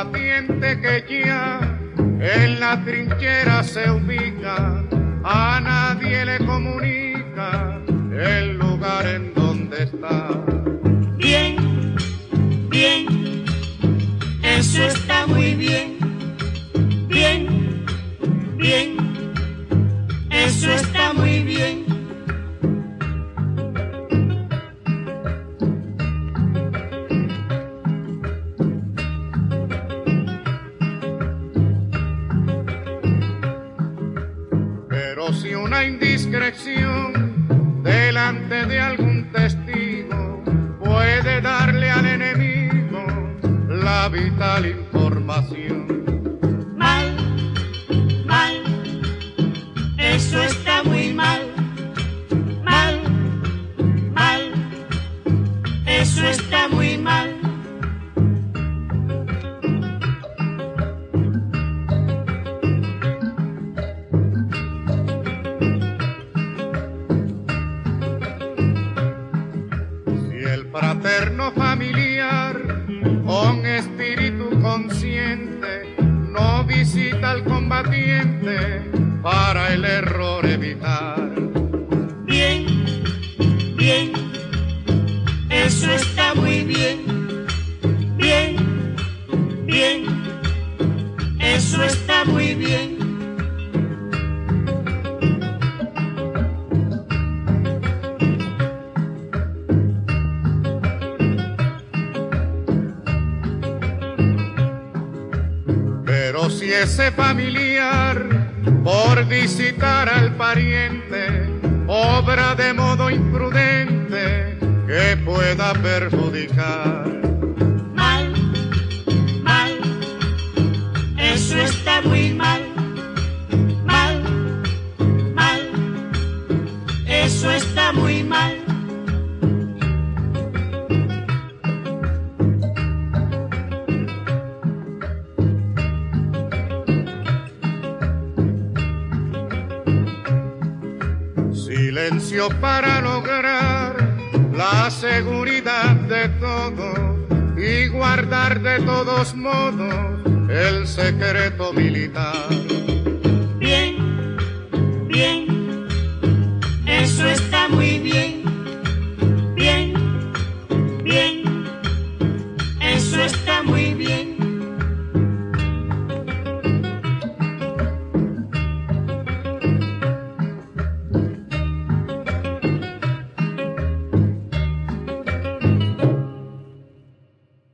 combatiente que ya en la trinchera se ubica, a nadie le comunica el lugar en donde está. Bien, bien, eso está muy bien. Bien, bien, eso está muy bien. Pero si una indiscreción delante de algún testigo puede darle al enemigo la vital información. Mal, mal, eso está muy mal. Mal, mal, eso está muy mal. Fraterno familiar con espíritu consciente no visita al combatiente para el error evitar. Bien, bien, eso está muy bien. Bien, bien, eso está muy bien. Pero si ese familiar, por visitar al pariente, obra de modo imprudente que pueda perjudicar. Mal, mal, eso está muy mal. Mal, mal, eso está muy mal. Silencio para lograr la seguridad de todos y guardar de todos modos el secreto militar. Bien, bien, eso está muy bien.